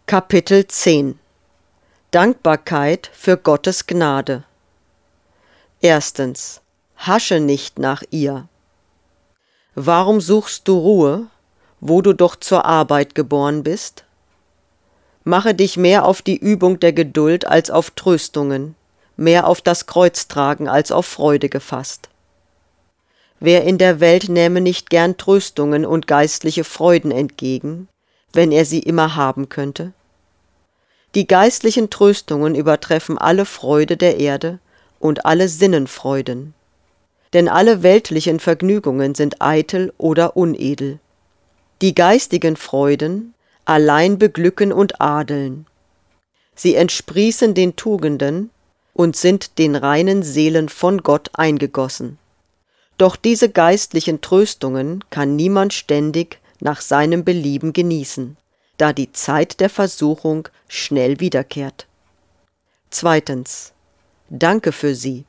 Kapitel 10 Dankbarkeit für Gottes Gnade. Erstens. Hasche nicht nach ihr. Warum suchst du Ruhe, wo du doch zur Arbeit geboren bist? Mache dich mehr auf die Übung der Geduld als auf Tröstungen, mehr auf das Kreuztragen als auf Freude gefasst. Wer in der Welt nähme nicht gern Tröstungen und geistliche Freuden entgegen, wenn er sie immer haben könnte? Die geistlichen Tröstungen übertreffen alle Freude der Erde und alle Sinnenfreuden. Denn alle weltlichen Vergnügungen sind eitel oder unedel. Die geistigen Freuden allein beglücken und adeln. Sie entsprießen den Tugenden und sind den reinen Seelen von Gott eingegossen. Doch diese geistlichen Tröstungen kann niemand ständig nach seinem Belieben genießen, da die Zeit der Versuchung schnell wiederkehrt. Zweitens. Danke für sie.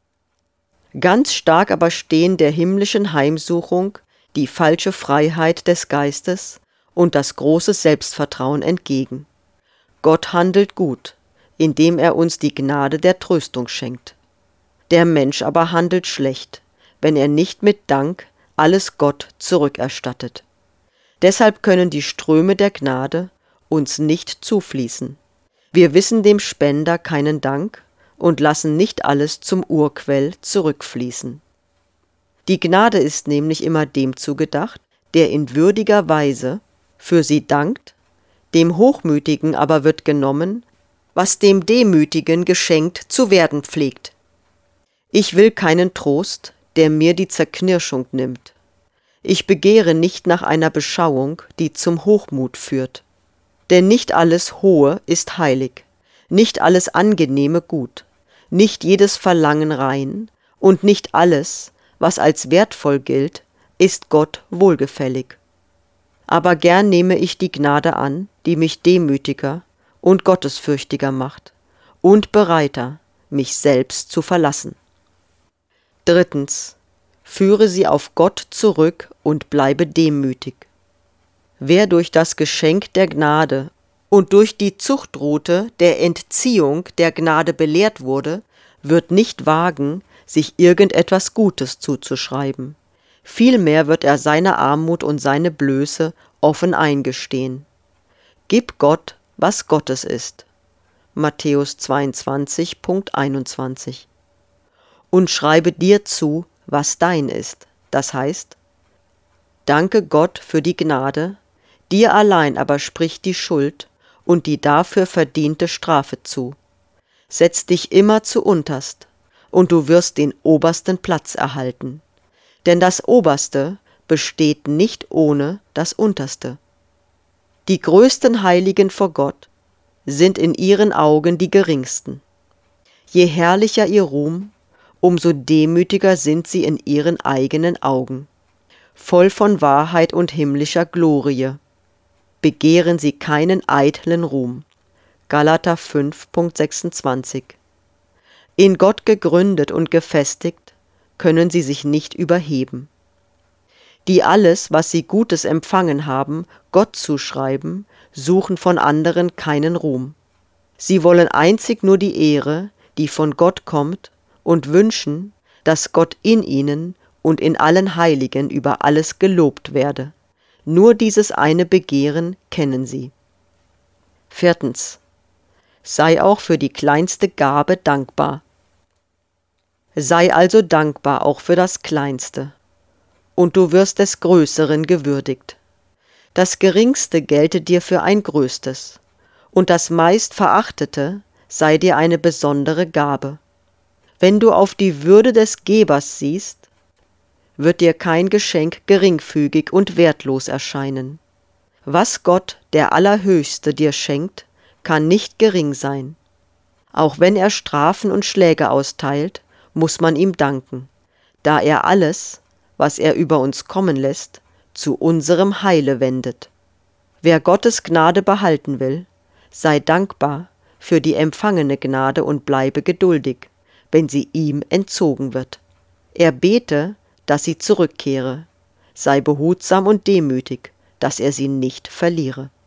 Ganz stark aber stehen der himmlischen Heimsuchung die falsche Freiheit des Geistes und das große Selbstvertrauen entgegen. Gott handelt gut, indem er uns die Gnade der Tröstung schenkt. Der Mensch aber handelt schlecht, wenn er nicht mit Dank alles Gott zurückerstattet. Deshalb können die Ströme der Gnade uns nicht zufließen. Wir wissen dem Spender keinen Dank und lassen nicht alles zum Urquell zurückfließen. Die Gnade ist nämlich immer dem zugedacht, der in würdiger Weise für sie dankt, dem Hochmütigen aber wird genommen, was dem Demütigen geschenkt zu werden pflegt. Ich will keinen Trost, der mir die Zerknirschung nimmt. Ich begehre nicht nach einer Beschauung, die zum Hochmut führt. Denn nicht alles Hohe ist heilig, nicht alles Angenehme gut, nicht jedes Verlangen rein und nicht alles, was als wertvoll gilt, ist Gott wohlgefällig. Aber gern nehme ich die Gnade an, die mich demütiger und gottesfürchtiger macht und bereiter, mich selbst zu verlassen. Drittens. Führe sie auf Gott zurück und bleibe demütig. Wer durch das Geschenk der Gnade und durch die Zuchtrute der Entziehung der Gnade belehrt wurde, wird nicht wagen, sich irgendetwas Gutes zuzuschreiben. Vielmehr wird er seine Armut und seine Blöße offen eingestehen. Gib Gott, was Gottes ist. Matthäus 22,21. Und schreibe dir zu, was dein ist, das heißt, danke Gott für die Gnade, dir allein aber spricht die Schuld und die dafür verdiente Strafe zu. Setz dich immer zuunterst, und du wirst den obersten Platz erhalten, denn das Oberste besteht nicht ohne das Unterste. Die größten Heiligen vor Gott sind in ihren Augen die geringsten. Je herrlicher ihr Ruhm, umso demütiger sind sie in ihren eigenen Augen. Voll von Wahrheit und himmlischer Glorie begehren sie keinen eitlen Ruhm. Galater 5,26. In Gott gegründet und gefestigt, können sie sich nicht überheben. Die alles, was sie Gutes empfangen haben, Gott zuschreiben, suchen von anderen keinen Ruhm. Sie wollen einzig nur die Ehre, die von Gott kommt, und wünschen, dass Gott in ihnen und in allen Heiligen über alles gelobt werde. Nur dieses eine Begehren kennen sie. Viertens. Sei auch für die kleinste Gabe dankbar. Sei also dankbar auch für das Kleinste, und du wirst des Größeren gewürdigt. Das Geringste gelte dir für ein Größtes, und das meist Verachtete sei dir eine besondere Gabe. Wenn du auf die Würde des Gebers siehst, wird dir kein Geschenk geringfügig und wertlos erscheinen. Was Gott, der Allerhöchste, dir schenkt, kann nicht gering sein. Auch wenn er Strafen und Schläge austeilt, muss man ihm danken, da er alles, was er über uns kommen lässt, zu unserem Heile wendet. Wer Gottes Gnade behalten will, sei dankbar für die empfangene Gnade und bleibe geduldig, wenn sie ihm entzogen wird. Er bete, dass sie zurückkehre, sei behutsam und demütig, dass er sie nicht verliere.